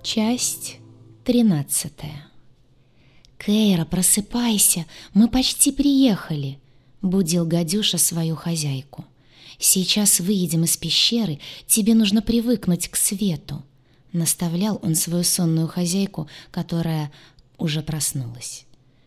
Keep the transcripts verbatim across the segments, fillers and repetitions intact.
Часть тринадцатая. «Кейра, просыпайся, мы почти приехали», — будил Гадюша свою хозяйку. «Сейчас выедем из пещеры, тебе нужно привыкнуть к свету», — наставлял он свою сонную хозяйку, которая уже проснулась.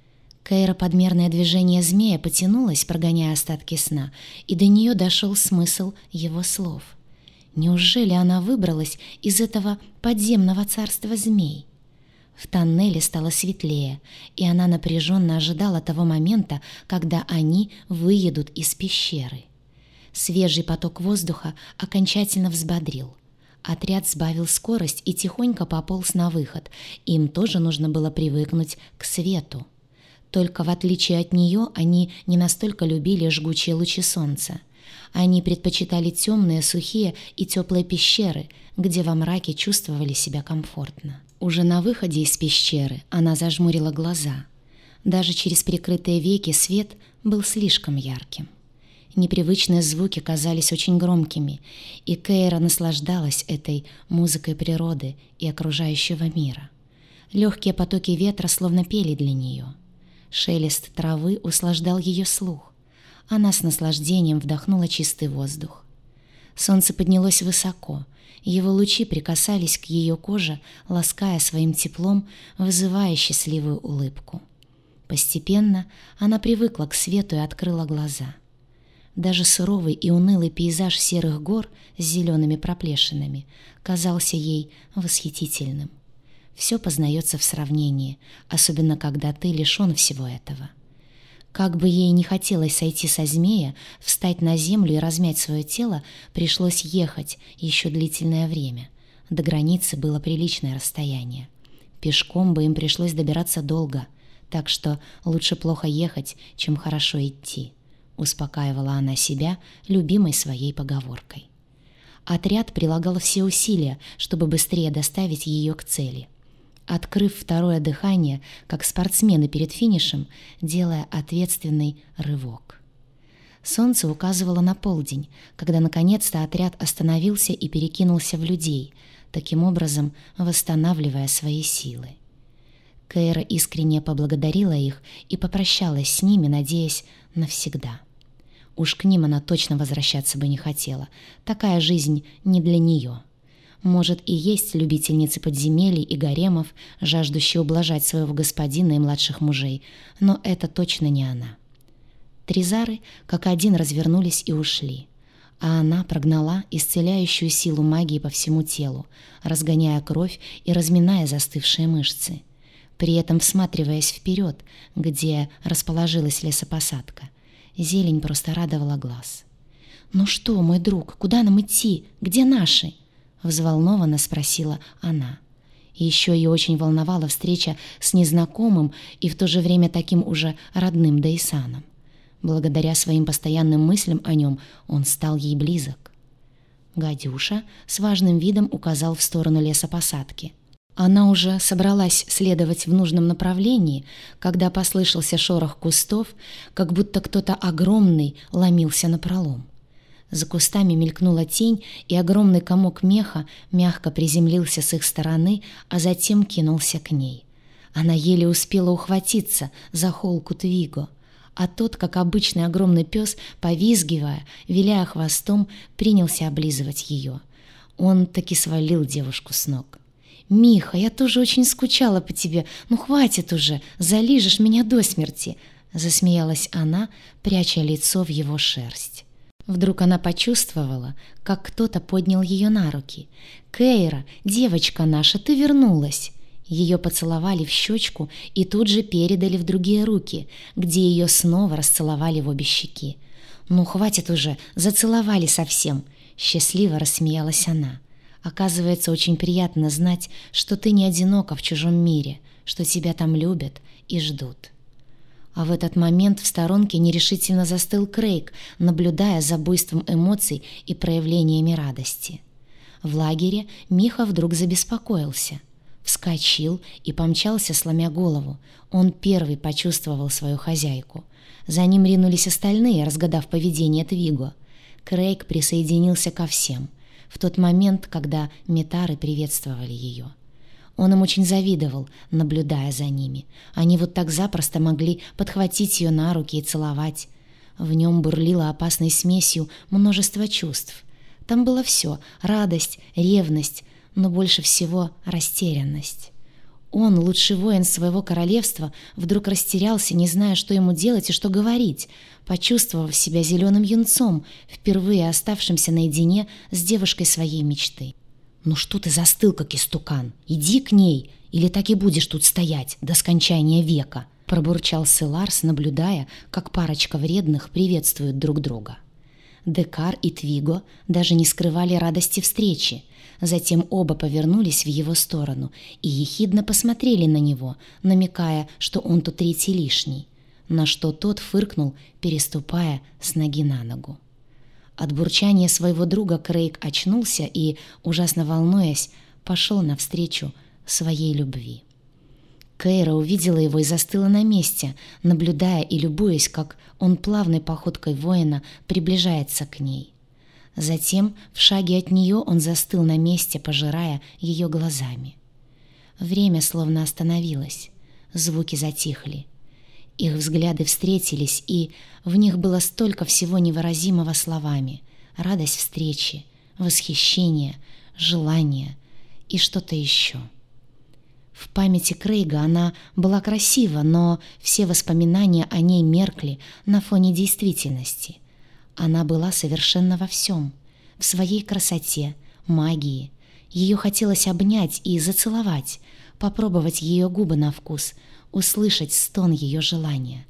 Кейра под мерное движение змея потянулась, прогоняя остатки сна, и до нее дошел смысл его слов. Неужели она выбралась из этого подземного царства змей? В тоннеле стало светлее, и она напряженно ожидала того момента, когда они выедут из пещеры. Свежий поток воздуха окончательно взбодрил. Отряд сбавил скорость и тихонько пополз на выход. Им тоже нужно было привыкнуть к свету. Только в отличие от нее они не настолько любили жгучие лучи солнца. Они предпочитали темные, сухие и теплые пещеры, где во мраке чувствовали себя комфортно. Уже на выходе из пещеры она зажмурила глаза. Даже через прикрытые веки свет был слишком ярким. Непривычные звуки казались очень громкими, и Кейра наслаждалась этой музыкой природы и окружающего мира. Легкие потоки ветра словно пели для нее. Шелест травы услаждал ее слух. Она с наслаждением вдохнула чистый воздух. Солнце поднялось высоко, его лучи прикасались к ее коже, лаская своим теплом, вызывая счастливую улыбку. Постепенно она привыкла к свету и открыла глаза. Даже суровый и унылый пейзаж серых гор с зелеными проплешинами казался ей восхитительным. Все познается в сравнении, особенно когда ты лишен всего этого. Как бы ей не хотелось сойти со змея, встать на землю и размять свое тело, пришлось ехать еще длительное время. До границы было приличное расстояние. Пешком бы им пришлось добираться долго, так что лучше плохо ехать, чем хорошо идти, успокаивала она себя любимой своей поговоркой. Отряд прилагал все усилия, чтобы быстрее доставить ее к цели. Открыв второе дыхание, как спортсмены перед финишем, делая ответственный рывок. Солнце указывало на полдень, когда наконец-то отряд остановился и перекинулся в людей, таким образом восстанавливая свои силы. Кейра искренне поблагодарила их и попрощалась с ними, надеясь навсегда. Уж к ним она точно возвращаться бы не хотела, такая жизнь не для нее. Может, и есть любительницы подземелий и гаремов, жаждущие ублажать своего господина и младших мужей, но это точно не она. Тризары как один развернулись и ушли, а она прогнала исцеляющую силу магии по всему телу, разгоняя кровь и разминая застывшие мышцы, при этом всматриваясь вперед, где расположилась лесопосадка. Зелень просто радовала глаз. «Ну что, мой друг, куда нам идти? Где наши?» — взволнованно спросила она. Еще ее очень волновала встреча с незнакомым и в то же время таким уже родным Дейсаном. Благодаря своим постоянным мыслям о нем он стал ей близок. Гадюша с важным видом указал в сторону лесопосадки. Она уже собралась следовать в нужном направлении, когда послышался шорох кустов, как будто кто-то огромный ломился напролом. За кустами мелькнула тень, и огромный комок меха мягко приземлился с их стороны, а затем кинулся к ней. Она еле успела ухватиться за холку Твиго, а тот, как обычный огромный пес, повизгивая, виляя хвостом, принялся облизывать ее. Он таки свалил девушку с ног. «Миха, я тоже очень скучала по тебе. Ну хватит уже, залижешь меня до смерти!» Засмеялась она, пряча лицо в его шерсть. Вдруг она почувствовала, как кто-то поднял ее на руки. «Кейра, девочка наша, ты вернулась!» Ее поцеловали в щечку и тут же передали в другие руки, где ее снова расцеловали в обе щеки. «Ну, хватит уже, зацеловали совсем!» Счастливо рассмеялась она. «Оказывается, очень приятно знать, что ты не одинока в чужом мире, что тебя там любят и ждут». А в этот момент в сторонке нерешительно застыл Крейг, наблюдая за буйством эмоций и проявлениями радости. В лагере Миха вдруг забеспокоился. Вскочил и помчался, сломя голову. Он первый почувствовал свою хозяйку. За ним ринулись остальные, разгадав поведение Твиго. Крейг присоединился ко всем в тот момент, когда метары приветствовали ее. Он им очень завидовал, наблюдая за ними. Они вот так запросто могли подхватить ее на руки и целовать. В нем бурлило опасной смесью множество чувств. Там было все — радость, ревность, но больше всего растерянность. Он, лучший воин своего королевства, вдруг растерялся, не зная, что ему делать и что говорить, почувствовав себя зеленым юнцом, впервые оставшимся наедине с девушкой своей мечты. «Ну что ты застыл, как истукан? Иди к ней, или так и будешь тут стоять до скончания века!» — пробурчал Селарс, наблюдая, как парочка вредных приветствуют друг друга. Декар и Твиго даже не скрывали радости встречи. Затем оба повернулись в его сторону и ехидно посмотрели на него, намекая, что он тут третий лишний, на что тот фыркнул, переступая с ноги на ногу. От бурчания своего друга Крейг очнулся и, ужасно волнуясь, пошел навстречу своей любви. Кейра увидела его и застыла на месте, наблюдая и любуясь, как он плавной походкой воина приближается к ней. Затем, в шаге от нее, он застыл на месте, пожирая ее глазами. Время словно остановилось, звуки затихли. Их взгляды встретились, и в них было столько всего невыразимого словами: радость встречи, восхищение, желание и что-то еще. В памяти Крейга она была красива, но все воспоминания о ней меркли на фоне действительности. Она была совершенна во всем, в своей красоте, магии. Ее хотелось обнять и зацеловать, попробовать ее губы на вкус, услышать стон ее желания.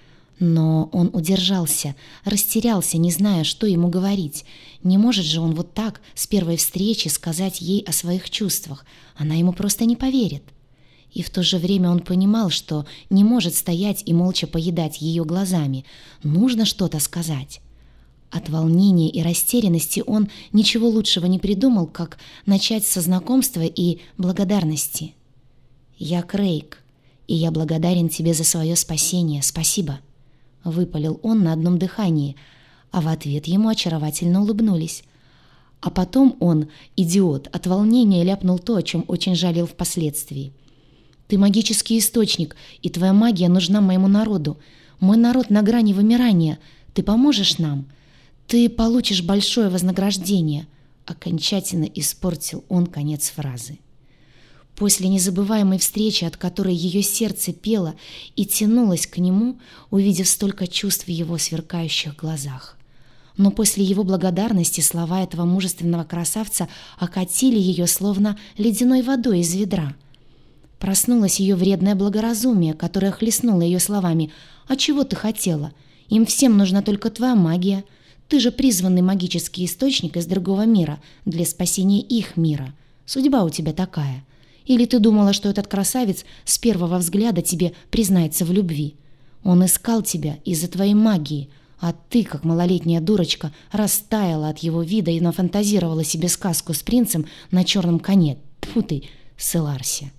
Но он удержался, растерялся, не зная, что ему говорить. Не может же он вот так, с первой встречи, сказать ей о своих чувствах. Она ему просто не поверит. И в то же время он понимал, что не может стоять и молча поедать ее глазами. Нужно что-то сказать. От волнения и растерянности он ничего лучшего не придумал, как начать со знакомства и благодарности. «Я Крейг, и я благодарен тебе за свое спасение. Спасибо», — выпалил он на одном дыхании, а в ответ ему очаровательно улыбнулись. А потом он, идиот, от волнения ляпнул то, о чем очень жалел впоследствии. «Ты магический источник, и твоя магия нужна моему народу. Мой народ на грани вымирания. Ты поможешь нам? Ты получишь большое вознаграждение». Окончательно испортил он конец фразы. После незабываемой встречи, от которой ее сердце пело и тянулось к нему, увидев столько чувств в его сверкающих глазах. Но после его благодарности слова этого мужественного красавца окатили ее словно ледяной водой из ведра. Проснулось ее вредное благоразумие, которое хлестнуло ее словами: «А чего ты хотела? Им всем нужна только твоя магия. Ты же призванный магический источник из другого мира для спасения их мира. Судьба у тебя такая. Или ты думала, что этот красавец с первого взгляда тебе признается в любви? Он искал тебя из-за твоей магии, а ты, как малолетняя дурочка, растаяла от его вида и нафантазировала себе сказку с принцем на черном коне. Тьфу ты, Селарси!»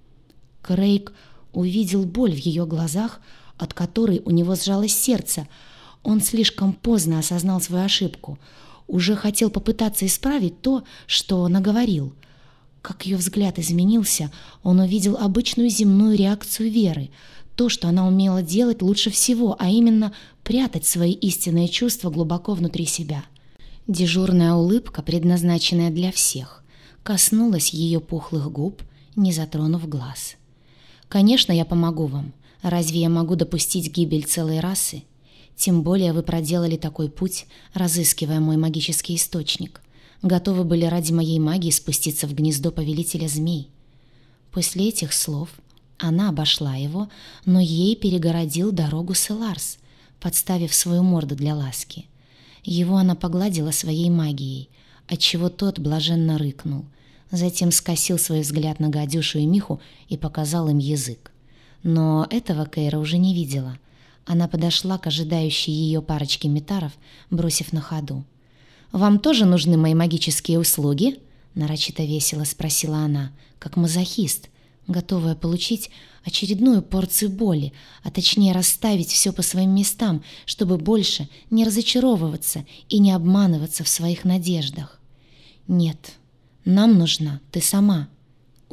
Крейг увидел боль в ее глазах, от которой у него сжалось сердце. Он слишком поздно осознал свою ошибку. Уже хотел попытаться исправить то, что наговорил. Как ее взгляд изменился, он увидел обычную земную реакцию Веры, то, что она умела делать лучше всего, а именно прятать свои истинные чувства глубоко внутри себя. Дежурная улыбка, предназначенная для всех, коснулась ее пухлых губ, не затронув глаз. «Конечно, я помогу вам. Разве я могу допустить гибель целой расы? Тем более вы проделали такой путь, разыскивая мой магический источник. Готовы были ради моей магии спуститься в гнездо повелителя змей». После этих слов она обошла его, но ей перегородил дорогу Селарс, подставив свою морду для ласки. Его она погладила своей магией, отчего тот блаженно рыкнул. Затем скосил свой взгляд на Гадюшу и Миху и показал им язык. Но этого Кейра уже не видела. Она подошла к ожидающей ее парочке метаров, бросив на ходу: «Вам тоже нужны мои магические услуги?» Нарочито весело спросила она, как мазохист, готовая получить очередную порцию боли, а точнее расставить все по своим местам, чтобы больше не разочаровываться и не обманываться в своих надеждах. «Нет, нам нужна ты сама», —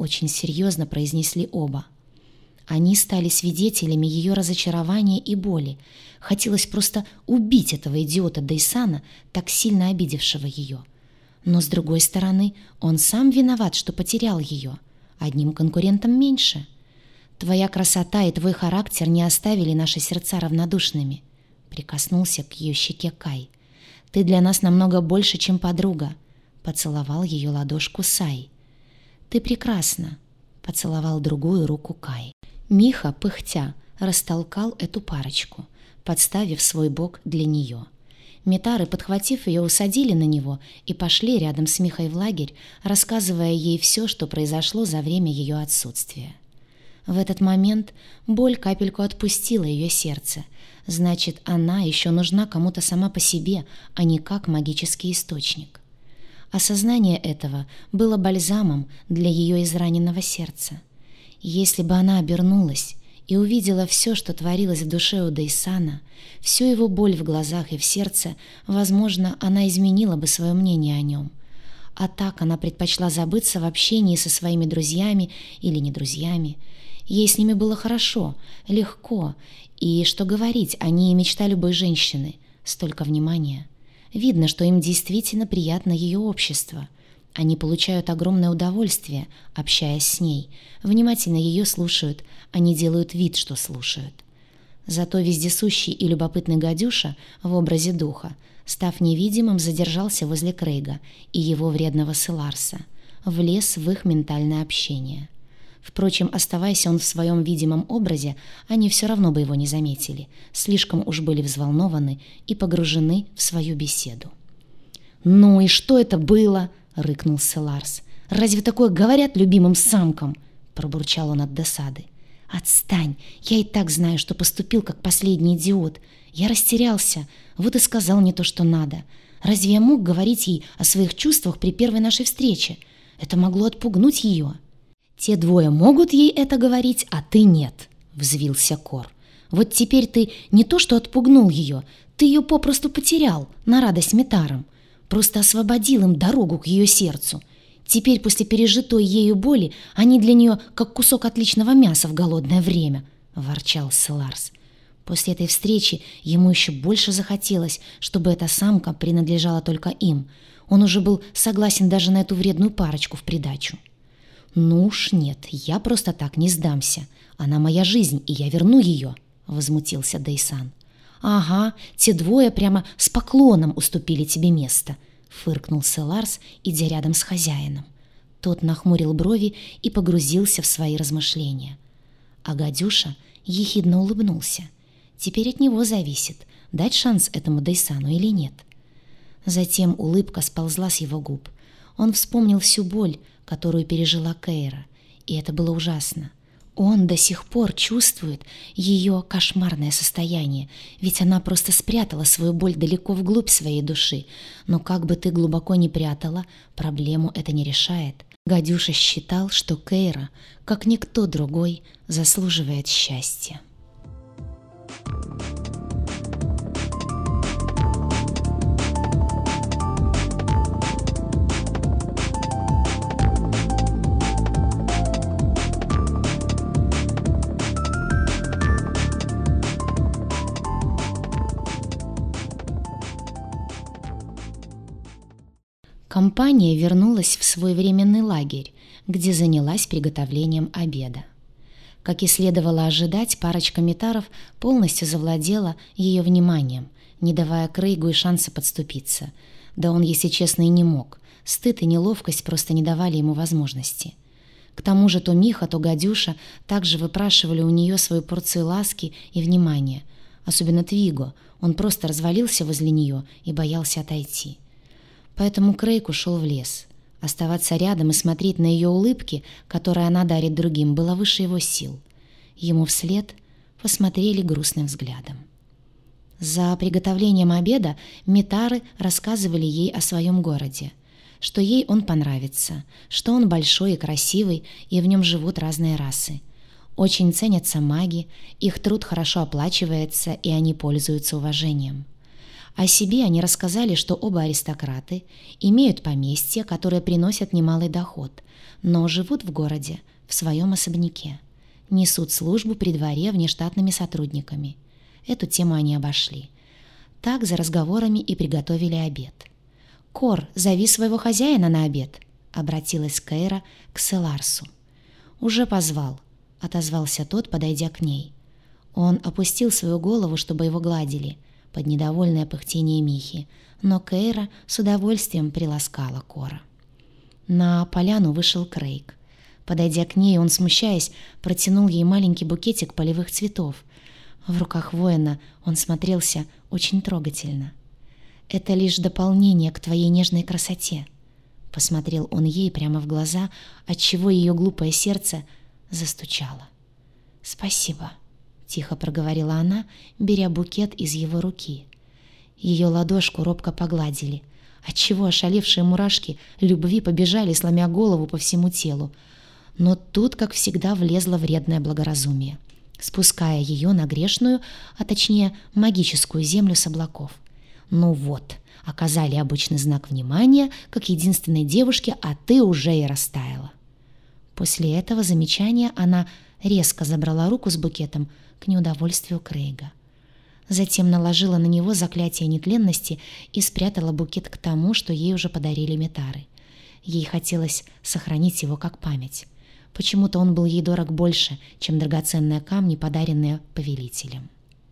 очень серьезно произнесли оба. Они стали свидетелями ее разочарования и боли. Хотелось просто убить этого идиота Дейсана, так сильно обидевшего ее. Но, с другой стороны, он сам виноват, что потерял ее. Одним конкурентом меньше. Твоя красота и твой характер не оставили наши сердца равнодушными. Прикоснулся к ее щеке Кай. Ты для нас намного больше, чем подруга. Поцеловал ее ладошку Сай. Ты прекрасна. Поцеловал другую руку Кай. Миха, пыхтя, растолкал эту парочку, подставив свой бок для нее. Митары, подхватив ее, усадили на него и пошли рядом с Михой в лагерь, рассказывая ей все, что произошло за время ее отсутствия. В этот момент боль капельку отпустила ее сердце. Значит, она еще нужна кому-то сама по себе, а не как магический источник. Осознание этого было бальзамом для ее израненного сердца. Если бы она обернулась и увидела все, что творилось в душе у Дейсана, всю его боль в глазах и в сердце, возможно, она изменила бы свое мнение о нем. А так она предпочла забыться в общении со своими друзьями или не друзьями. Ей с ними было хорошо, легко, и, что говорить, они и мечта любой женщины. Столько внимания. Видно, что им действительно приятно ее общество. Они получают огромное удовольствие, общаясь с ней, внимательно ее слушают, они делают вид, что слушают. Зато вездесущий и любопытный гадюша в образе духа, став невидимым, задержался возле Крейга и его вредного Селарса, влез в их ментальное общение. Впрочем, оставаясь он в своем видимом образе, они все равно бы его не заметили, слишком уж были взволнованы и погружены в свою беседу. «Ну и что это было?» — рыкнул Селарс. «Разве такое говорят любимым самкам?» — пробурчал он от досады. «Отстань! Я и так знаю, что поступил как последний идиот. Я растерялся, вот и сказал не то, что надо. Разве я мог говорить ей о своих чувствах при первой нашей встрече? Это могло отпугнуть ее». «Те двое могут ей это говорить, а ты нет», — взвился Кор. «Вот теперь ты не то что отпугнул ее, ты ее попросту потерял на радость Митарам. Просто освободил им дорогу к ее сердцу. Теперь после пережитой ею боли они для нее как кусок отличного мяса в голодное время», — ворчал Селарс. После этой встречи ему еще больше захотелось, чтобы эта самка принадлежала только им. Он уже был согласен даже на эту вредную парочку в придачу. «Ну уж нет, я просто так не сдамся. Она моя жизнь, и я верну ее», — возмутился Дейсан. «Ага, те двое прямо с поклоном уступили тебе место», — фыркнул Селарс, идя рядом с хозяином. Тот нахмурил брови и погрузился в свои размышления. А гадюша ехидно улыбнулся. Теперь от него зависит, дать шанс этому Дейсану или нет. Затем улыбка сползла с его губ. Он вспомнил всю боль, которую пережила Кейра, и это было ужасно. Он до сих пор чувствует ее кошмарное состояние, ведь она просто спрятала свою боль далеко вглубь своей души. Но как бы ты глубоко ни прятала, проблему это не решает. Гадюша считал, что Кейра, как никто другой, заслуживает счастья. Компания вернулась в свой временный лагерь, где занялась приготовлением обеда. Как и следовало ожидать, парочка митаров полностью завладела ее вниманием, не давая Крейгу и шанса подступиться. Да он, если честно, и не мог. Стыд и неловкость просто не давали ему возможности. К тому же то Миха, то Гадюша также выпрашивали у нее свою порцию ласки и внимания. Особенно Твиго, он просто развалился возле нее и боялся отойти. Поэтому Крейг ушел в лес. Оставаться рядом и смотреть на ее улыбки, которые она дарит другим, было выше его сил. Ему вслед посмотрели грустным взглядом. За приготовлением обеда митары рассказывали ей о своем городе, что ей он понравится, что он большой и красивый, и в нем живут разные расы. Очень ценятся маги, их труд хорошо оплачивается, и они пользуются уважением. О себе они рассказали, что оба аристократы, имеют поместье, которое приносит немалый доход, но живут в городе, в своем особняке. Несут службу при дворе внештатными сотрудниками. Эту тему они обошли. Так за разговорами и приготовили обед. «Кор, зови своего хозяина на обед», — обратилась Кейра к Селарсу. «Уже позвал», — отозвался тот, подойдя к ней. Он опустил свою голову, чтобы его гладили, под недовольное пыхтение Михи, но Кейра с удовольствием приласкала Кора. На поляну вышел Крейг. Подойдя к ней, он, смущаясь, протянул ей маленький букетик полевых цветов. В руках воина он смотрелся очень трогательно. «Это лишь дополнение к твоей нежной красоте», — посмотрел он ей прямо в глаза, отчего ее глупое сердце застучало. «Спасибо», — тихо проговорила она, беря букет из его руки. Ее ладошку робко погладили, отчего ошалевшие мурашки любви побежали, сломя голову по всему телу. Но тут, как всегда, влезло вредное благоразумие, спуская ее на грешную, а точнее магическую землю с облаков. Ну вот, оказали обычный знак внимания, как единственной девушке, а ты уже и растаяла. После этого замечания она резко забрала руку с букетом к неудовольствию Крейга. Затем наложила на него заклятие нетленности и спрятала букет к тому, что ей уже подарили метары. Ей хотелось сохранить его как память. Почему-то он был ей дорог больше, чем драгоценные камни, подаренные повелителем.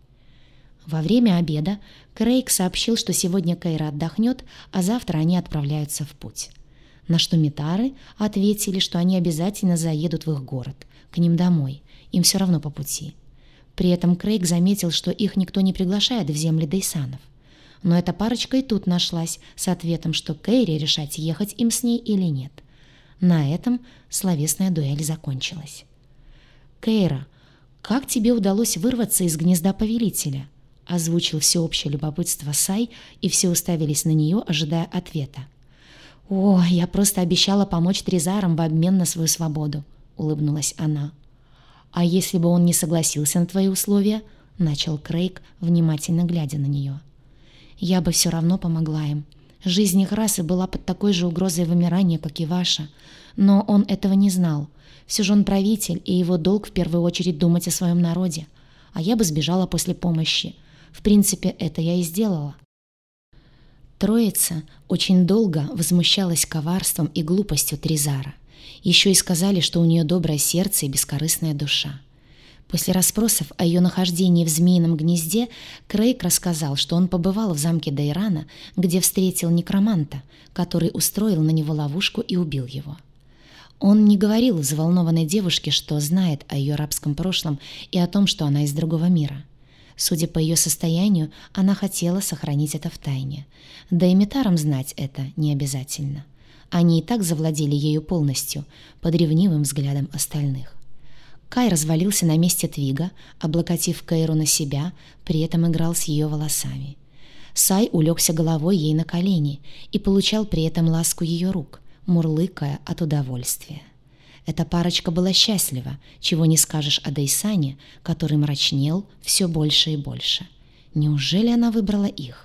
Во время обеда Крейг сообщил, что сегодня Кейра отдохнет, а завтра они отправляются в путь. На что метары ответили, что они обязательно заедут в их город, к ним домой, им все равно по пути. При этом Крейг заметил, что их никто не приглашает в земли Дейсанов. Но эта парочка и тут нашлась с ответом, что Кейре решать, ехать им с ней или нет. На этом словесная дуэль закончилась. «Кейра, как тебе удалось вырваться из гнезда повелителя?» — озвучил всеобщее любопытство Сай, и все уставились на нее, ожидая ответа. «О, я просто обещала помочь Тризарам в обмен на свою свободу», — улыбнулась она. «А если бы он не согласился на твои условия?» — начал Крейг, внимательно глядя на нее. «Я бы все равно помогла им. Жизнь их расы была под такой же угрозой вымирания, как и ваша. Но он этого не знал. Все же он правитель, и его долг в первую очередь думать о своем народе. А я бы сбежала после помощи. В принципе, это я и сделала». Троица очень долго возмущалась коварством и глупостью Тризара. Еще и сказали, что у нее доброе сердце и бескорыстная душа. После расспросов о ее нахождении в змеином гнезде Крейг рассказал, что он побывал в замке Дейрана, где встретил некроманта, который устроил на него ловушку и убил его. Он не говорил взволнованной девушке, что знает о ее рабском прошлом и о том, что она из другого мира. Судя по ее состоянию, она хотела сохранить это в тайне. Да и метарам знать это не обязательно. Они и так завладели ею полностью, под ревнивым взглядом остальных. Кай развалился на месте Твига, облокотив Кейру на себя, при этом играл с ее волосами. Сай улегся головой ей на колени и получал при этом ласку ее рук, мурлыкая от удовольствия. Эта парочка была счастлива, чего не скажешь о Дейсане, который мрачнел все больше и больше. Неужели она выбрала их?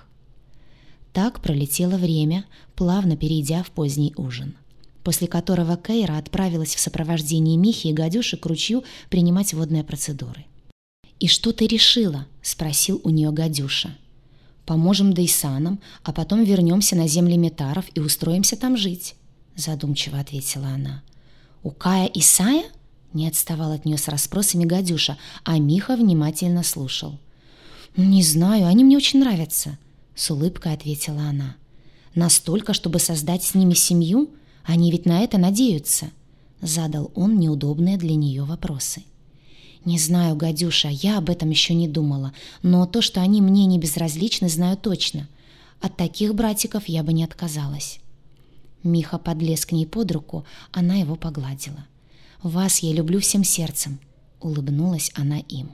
Так пролетело время, плавно перейдя в поздний ужин, после которого Кейра отправилась в сопровождении Михи и Гадюши к ручью принимать водные процедуры. «И что ты решила?» — спросил у нее Гадюша. «Поможем Дейсанам, а потом вернемся на земли метаров и устроимся там жить», — задумчиво ответила она. «У Кая и Сая?» — не отставал от нее с расспросами Гадюша, а Миха внимательно слушал. «Не знаю, они мне очень нравятся», — с улыбкой ответила она. «Настолько, чтобы создать с ними семью? Они ведь на это надеются», — задал он неудобные для нее вопросы. «Не знаю, Гадюша, я об этом еще не думала, но то, что они мне не безразличны, знаю точно. От таких братиков я бы не отказалась». Миха подлез к ней под руку, она его погладила. «Вас я люблю всем сердцем», — улыбнулась она им.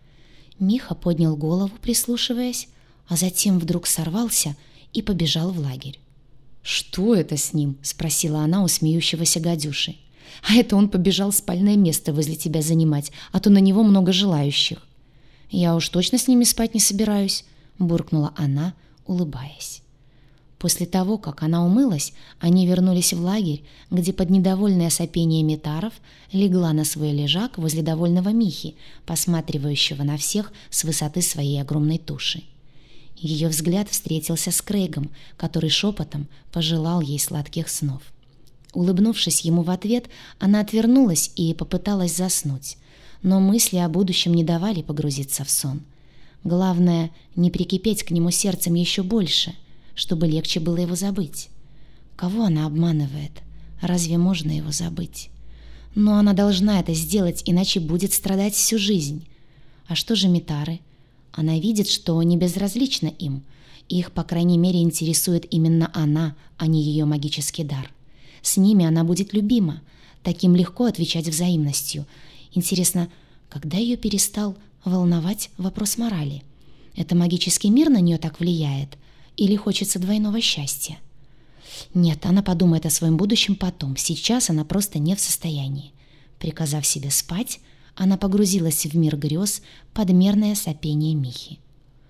Миха поднял голову, прислушиваясь, а затем вдруг сорвался и побежал в лагерь. «Что это с ним?» — спросила она у смеющегося Гадюши. «А это он побежал спальное место возле тебя занимать, а то на него много желающих». «Я уж точно с ними спать не собираюсь», — буркнула она, улыбаясь. После того, как она умылась, они вернулись в лагерь, где под недовольное сопение Митаров легла на свой лежак возле довольного Михи, посматривающего на всех с высоты своей огромной туши. Ее взгляд встретился с Крейгом, который шепотом пожелал ей сладких снов. Улыбнувшись ему в ответ, она отвернулась и попыталась заснуть, но мысли о будущем не давали погрузиться в сон. Главное, не прикипеть к нему сердцем еще больше, чтобы легче было его забыть. Кого она обманывает? Разве можно его забыть? Но она должна это сделать, иначе будет страдать всю жизнь. А что же Митары? Она видит, что не безразлична им. Их, по крайней мере, интересует именно она, а не ее магический дар. С ними она будет любима. Таким легко отвечать взаимностью. Интересно, когда ее перестал волновать вопрос морали? Это магический мир на нее так влияет? Или хочется двойного счастья? Нет, она подумает о своем будущем потом. Сейчас она просто не в состоянии. Приказав себе спать, она погрузилась в мир грез под мерное сопение Михи.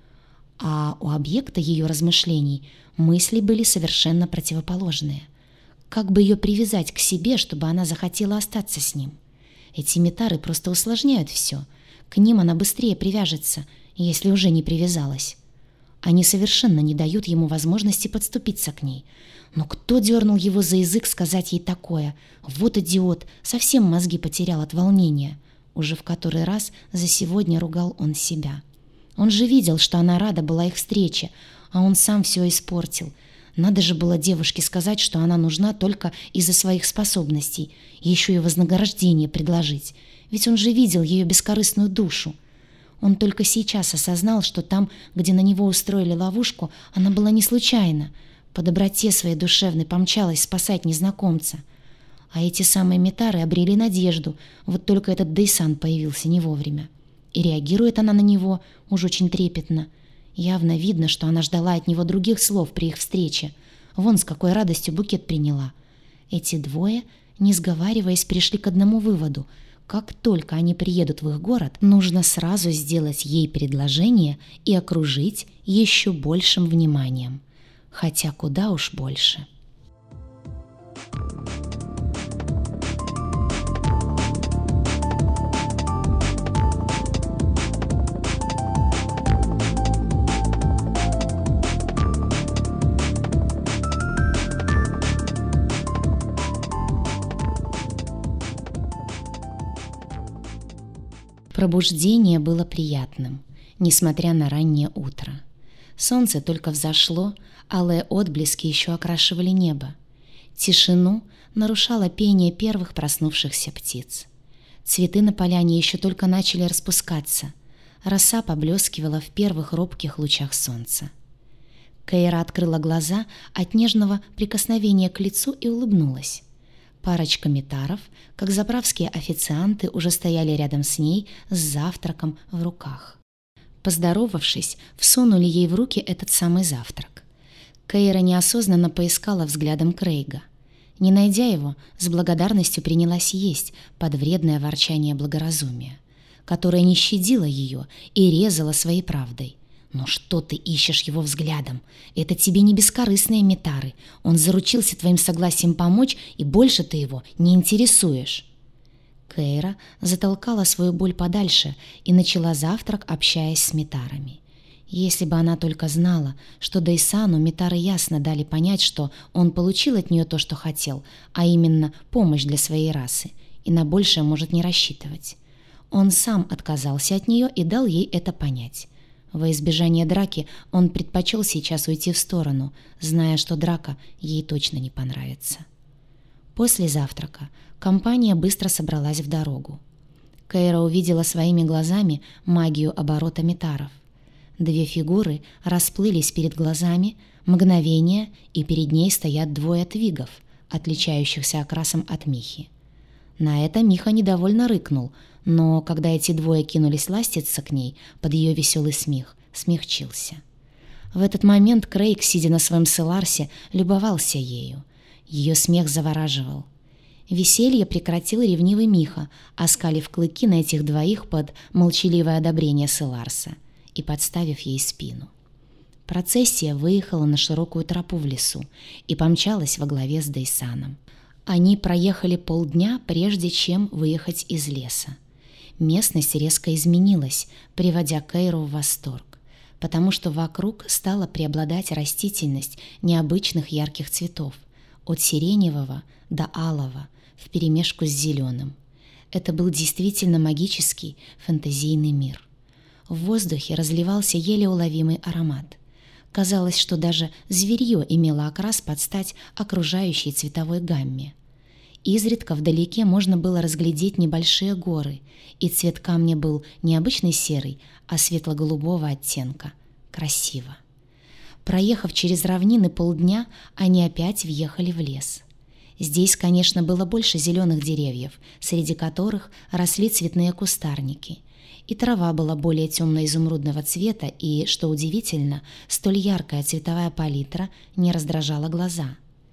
А у объекта ее размышлений мысли были совершенно противоположные. Как бы ее привязать к себе, чтобы она захотела остаться с ним? Эти Митары просто усложняют все. К ним она быстрее привяжется, если уже не привязалась. Они совершенно не дают ему возможности подступиться к ней. Но кто дернул его за язык сказать ей такое? Вот идиот, совсем мозги потерял от волнения. Уже в который раз за сегодня ругал он себя. Он же видел, что она рада была их встрече, а он сам все испортил. Надо же было девушке сказать, что она нужна только из-за своих способностей, еще и вознаграждение предложить. Ведь он же видел ее бескорыстную душу. Он только сейчас осознал, что там, где на него устроили ловушку, она была не случайно. По доброте своей душевной помчалась спасать незнакомца. А эти самые Митары обрели надежду, вот только этот Дейсан появился не вовремя. И реагирует она на него уж очень трепетно. Явно видно, что она ждала от него других слов при их встрече. Вон с какой радостью букет приняла. Эти двое, не сговариваясь, пришли к одному выводу. Как только они приедут в их город, нужно сразу сделать ей предложение и окружить еще большим вниманием. Хотя куда уж больше. Пробуждение было приятным, несмотря на раннее утро. Солнце только взошло, алые отблески еще окрашивали небо. Тишину нарушало пение первых проснувшихся птиц. Цветы на поляне еще только начали распускаться. Роса поблескивала в первых робких лучах солнца. Кейра открыла глаза от нежного прикосновения к лицу и улыбнулась. Парочка Митаров, как заправские официанты, уже стояли рядом с ней с завтраком в руках. Поздоровавшись, всунули ей в руки этот самый завтрак. Кейра неосознанно поискала взглядом Крейга. Не найдя его, с благодарностью принялась есть под вредное ворчание благоразумия, которое не щадило ее и резало своей правдой. «Ну что ты ищешь его взглядом? Это тебе не бескорыстные Митары. Он заручился твоим согласием помочь, и больше ты его не интересуешь». Кейра затолкала свою боль подальше и начала завтрак, общаясь с Митарами. Если бы она только знала, что Дейсану Митары ясно дали понять, что он получил от нее то, что хотел, а именно помощь для своей расы, и на большее может не рассчитывать. Он сам отказался от нее и дал ей это понять. Во избежание драки он предпочел сейчас уйти в сторону, зная, что драка ей точно не понравится. После завтрака компания быстро собралась в дорогу. Кейра увидела своими глазами магию оборота Митаров. Две фигуры расплылись перед глазами, мгновение, и перед ней стоят двое твигов, отличающихся окрасом от Михи. На это Миха недовольно рыкнул, но когда эти двое кинулись ластиться к ней под ее веселый смех, смягчился. В этот момент Крейг, сидя на своем селарсе, любовался ею. Ее смех завораживал. Веселье прекратил ревнивый Миха, оскалив клыки на этих двоих под молчаливое одобрение селарса и подставив ей спину. Процессия выехала на широкую тропу в лесу и помчалась во главе с Дейсаном. Они проехали полдня, прежде чем выехать из леса. Местность резко изменилась, приводя Кейру в восторг, потому что вокруг стала преобладать растительность необычных ярких цветов, от сиреневого до алого, вперемешку с зеленым. Это был действительно магический фэнтезийный мир. В воздухе разливался еле уловимый аромат. Казалось, что даже зверье имело окрас под стать окружающей цветовой гамме. Изредка вдалеке можно было разглядеть небольшие горы, и цвет камня был не обычный серый, а светло-голубого оттенка. Красиво. Проехав через равнины полдня, они опять въехали в лес. Здесь, конечно, было больше зеленых деревьев, среди которых росли цветные кустарники. И трава была более темно-изумрудного цвета, и, что удивительно, столь яркая цветовая палитра не раздражала глаза.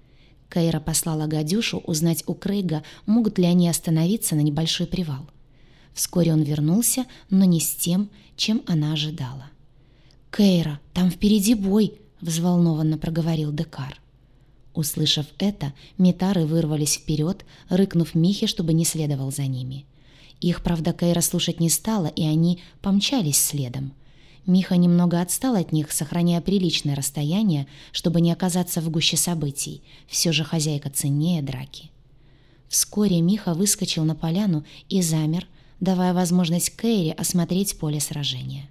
Кейра послала Гадюшу узнать у Крейга, могут ли они остановиться на небольшой привал. Вскоре он вернулся, но не с тем, чем она ожидала. «Кейра, там впереди бой!» — взволнованно проговорил Декар. Услышав это, метары вырвались вперед, рыкнув Михе, чтобы не следовал за ними. Их, правда, Кейра слушать не стала, и они помчались следом. Миха немного отстал от них, сохраняя приличное расстояние, чтобы не оказаться в гуще событий. Все же хозяйка ценнее драки. Вскоре Миха выскочил на поляну и замер, давая возможность Кейре осмотреть поле сражения.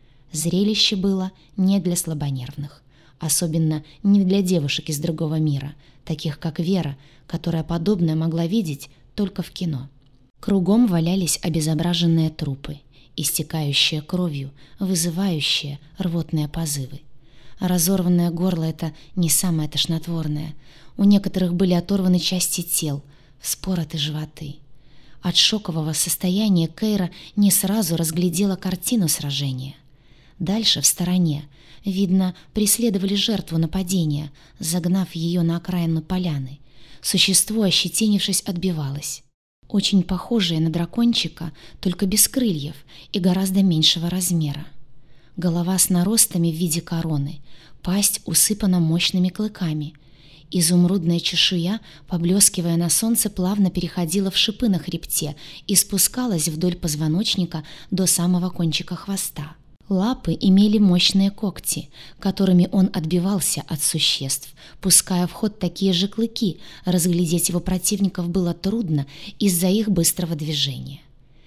Зрелище было не для слабонервных, особенно не для девушек из другого мира, таких как Вера, которая подобное могла видеть только в кино. Кругом валялись обезображенные трупы, истекающие кровью, вызывающие рвотные позывы. Разорванное горло — это не самое тошнотворное. У некоторых были оторваны части тел, вспороты животы. От шокового состояния Кейра не сразу разглядела картину сражения. Дальше, в стороне, видно, преследовали жертву нападения, загнав ее на окраину поляны. Существо, ощетинившись, отбивалось. Очень похожее на дракончика, только без крыльев и гораздо меньшего размера. Голова с наростами в виде короны, пасть усыпана мощными клыками. Изумрудная чешуя, поблескивая на солнце, плавно переходила в шипы на хребте и спускалась вдоль позвоночника до самого кончика хвоста. Лапы имели мощные когти, которыми он отбивался от существ, пуская в ход такие же клыки. Разглядеть его противников было трудно из-за их быстрого движения.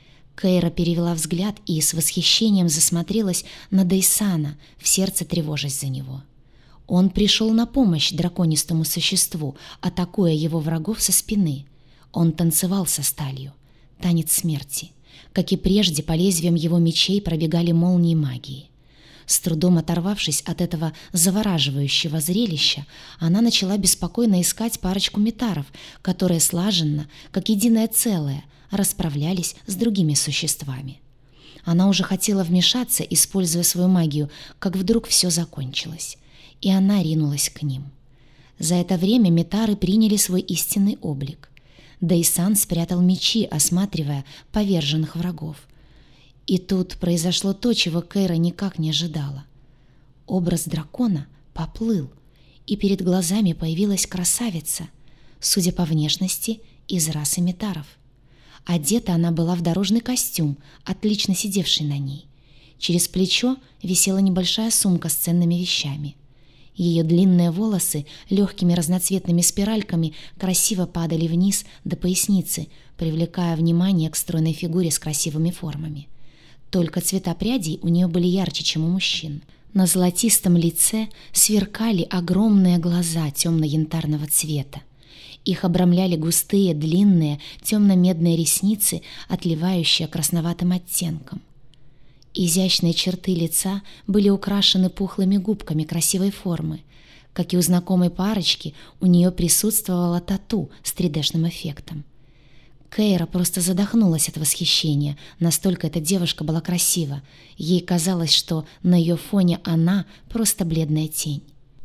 Кейра перевела взгляд и с восхищением засмотрелась на Дейсана, в сердце тревожась за него. Он пришел на помощь драконистому существу, атакуя его врагов со спины. Он танцевал со сталью. Танец смерти. Как и прежде, по лезвиям его мечей пробегали молнии магии. С трудом оторвавшись от этого завораживающего зрелища, она начала беспокойно искать парочку метаров, которые слаженно, как единое целое, расправлялись с другими существами. Она уже хотела вмешаться, используя свою магию, как вдруг все закончилось, и она ринулась к ним. За это время метары приняли свой истинный облик. Дейсан спрятал мечи, осматривая поверженных врагов. И тут произошло то, чего Кейра никак не ожидала. Образ дракона поплыл, и перед глазами появилась красавица, судя по внешности, из расы метаров. Одета она была в дорожный костюм, отлично сидевший на ней. Через плечо висела небольшая сумка с ценными вещами. Ее длинные волосы легкими разноцветными спиральками красиво падали вниз до поясницы, привлекая внимание к стройной фигуре с красивыми формами. Только цвета прядей у нее были ярче, чем у мужчин. На золотистом лице сверкали огромные глаза темно-янтарного цвета. Их обрамляли густые, длинные, темно-медные ресницы, отливающие красноватым оттенком. Изящные черты лица были украшены пухлыми губками красивой формы. Как и у знакомой парочки, у нее присутствовала тату с три дэ-шным эффектом. Кейра просто задохнулась от восхищения, настолько эта девушка была красива. Ей казалось, что на ее фоне она просто бледная тень.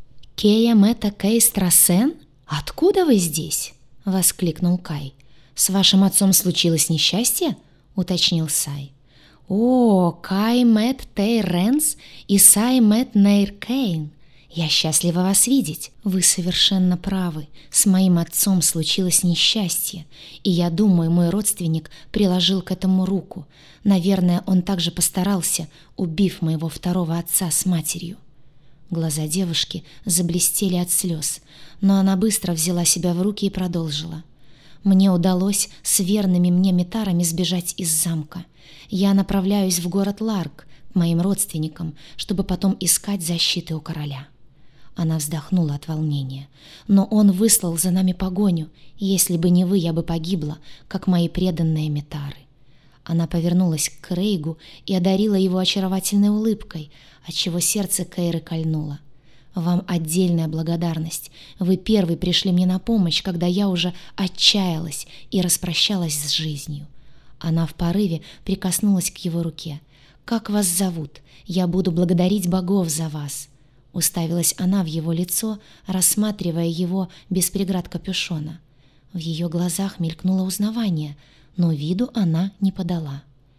«Кея Мэта Кей Страсен? Откуда вы здесь?» — воскликнул Кай. «С вашим отцом случилось несчастье?» — уточнил Сай. «О, Кай Мэт Тей Ренс и Сай Мэт Нейр Кейн! Я счастлива вас видеть. Вы совершенно правы. С моим отцом случилось несчастье, и я думаю, мой родственник приложил к этому руку. Наверное, он также постарался, убив моего второго отца с матерью». Глаза девушки заблестели от слез, но она быстро взяла себя в руки и продолжила. «Мне удалось с верными мне митарами сбежать из замка. Я направляюсь в город Ларк к моим родственникам, чтобы потом искать защиты у короля». Она вздохнула от волнения. «Но он выслал за нами погоню. Если бы не вы, я бы погибла, как мои преданные митары». Она повернулась к Крейгу и одарила его очаровательной улыбкой, отчего сердце Кейры кольнуло. «Вам отдельная благодарность. Вы первый пришли мне на помощь, когда я уже отчаялась и распрощалась с жизнью». Она в порыве прикоснулась к его руке. «Как вас зовут? Я буду благодарить богов за вас». Уставилась она в его лицо, рассматривая его без преград капюшона. В ее глазах мелькнуло узнавание, но виду она не подала.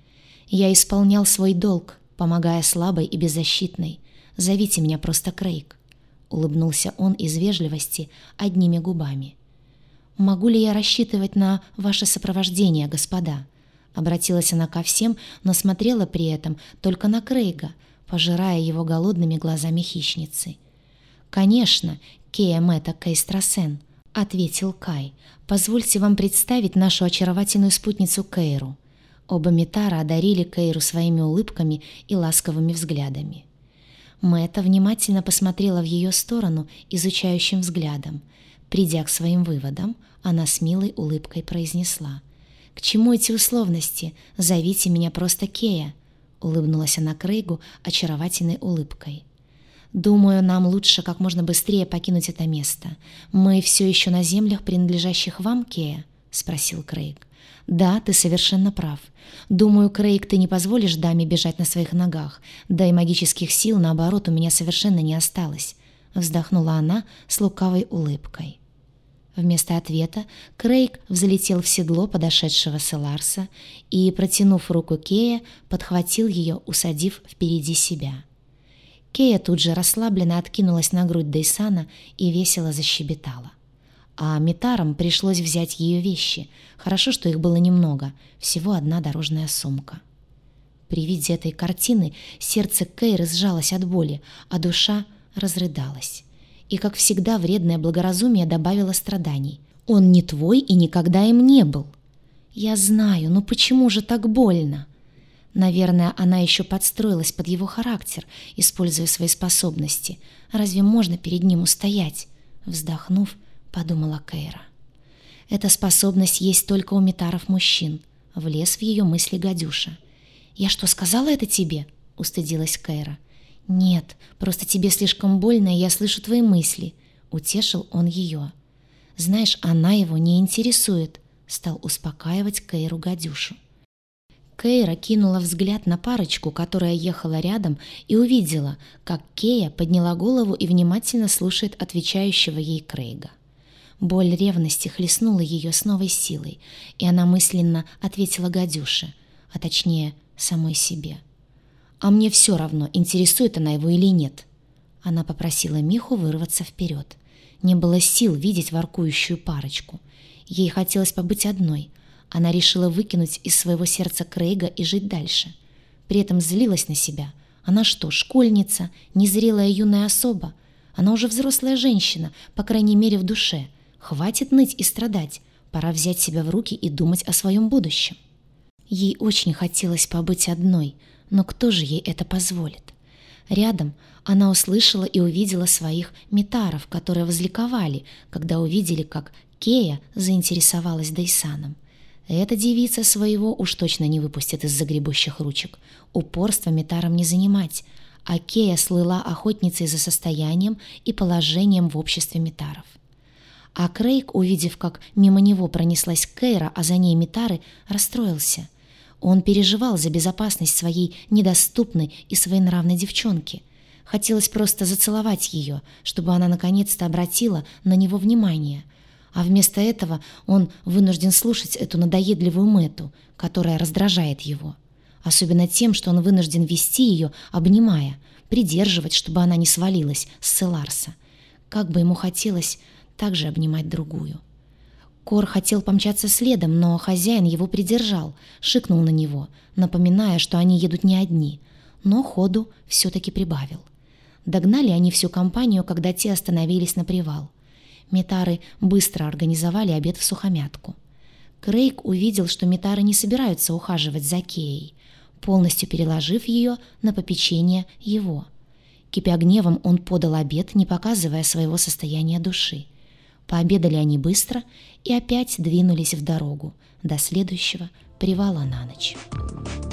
«Я исполнял свой долг, помогая слабой и беззащитной. Зовите меня просто Крейг», — улыбнулся он из вежливости одними губами. «Могу ли я рассчитывать на ваше сопровождение, господа?» Обратилась она ко всем, но смотрела при этом только на Крейга, пожирая его голодными глазами хищницы. «Конечно, Кея Мэта Кейстрасен», — ответил Кай. «Позвольте вам представить нашу очаровательную спутницу Кейру». Оба митара одарили Кейру своими улыбками и ласковыми взглядами. Мэта внимательно посмотрела в ее сторону изучающим взглядом. Придя к своим выводам, она с милой улыбкой произнесла: «К чему эти условности? Зовите меня просто Кея», — улыбнулась она Крейгу очаровательной улыбкой. «Думаю, нам лучше как можно быстрее покинуть это место. Мы все еще на землях, принадлежащих вам, Кея?» — спросил Крейг. «Да, ты совершенно прав. Думаю, Крейг, ты не позволишь даме бежать на своих ногах, да и магических сил, наоборот, у меня совершенно не осталось», — вздохнула она с лукавой улыбкой. Вместо ответа Крейг взлетел в седло подошедшего Селарса и, протянув руку Кея, подхватил ее, усадив впереди себя. Кея тут же расслабленно откинулась на грудь Дейсана и весело защебетала. А митарам пришлось взять ее вещи. Хорошо, что их было немного, всего одна дорожная сумка. При виде этой картины сердце Кейры сжалось от боли, а душа разрыдалась. И, как всегда, вредное благоразумие добавило страданий. «Он не твой и никогда им не был». «Я знаю, но почему же так больно?» Наверное, она еще подстроилась под его характер, используя свои способности. Разве можно перед ним устоять? Вздохнув, подумала Кейра. Эта способность есть только у митаров мужчин. Влез в ее мысли гадюша. «Я что, сказала это тебе?» — устыдилась Кейра. «Нет, просто тебе слишком больно, и я слышу твои мысли», — утешил он ее. «Знаешь, она его не интересует», — стал успокаивать Кейру гадюшу. Кейра кинула взгляд на парочку, которая ехала рядом, и увидела, как Кея подняла голову и внимательно слушает отвечающего ей Крейга. Боль ревности хлестнула ее с новой силой, и она мысленно ответила гадюше, а точнее самой себе. «А мне все равно, интересует она его или нет». Она попросила Миху вырваться вперед. Не было сил видеть воркующую парочку. Ей хотелось побыть одной. Она решила выкинуть из своего сердца Крейга и жить дальше. При этом злилась на себя. Она что, школьница, незрелая юная особа? Она уже взрослая женщина, по крайней мере в душе. Хватит ныть и страдать. Пора взять себя в руки и думать о своем будущем. Ей очень хотелось побыть одной, но кто же ей это позволит? Рядом она услышала и увидела своих митаров, которые возликовали, когда увидели, как Кея заинтересовалась Дейсаном. Эта девица своего уж точно не выпустит из загребущих ручек. Упорство митарам не занимать, а Кея слыла охотницей за состоянием и положением в обществе митаров. А Крейг, увидев, как мимо него пронеслась Кейра, а за ней митары, расстроился. Он переживал за безопасность своей недоступной и своенравной девчонки. Хотелось просто зацеловать ее, чтобы она наконец-то обратила на него внимание. А вместо этого он вынужден слушать эту надоедливую Мэту, которая раздражает его. особенно тем, что он вынужден вести ее, обнимая, придерживать, чтобы она не свалилась с Селарса. Как бы ему хотелось также обнимать другую. Кор хотел помчаться следом, но хозяин его придержал, шикнул на него, напоминая, что они едут не одни, но ходу все-таки прибавил. Догнали они всю компанию, когда те остановились на привал. Метары быстро организовали обед в сухомятку. Крейг увидел, что метары не собираются ухаживать за Кеей, полностью переложив ее на попечение его. Кипя гневом, он подал обед, не показывая своего состояния души. Пообедали они быстро и опять двинулись в дорогу до следующего привала на ночь.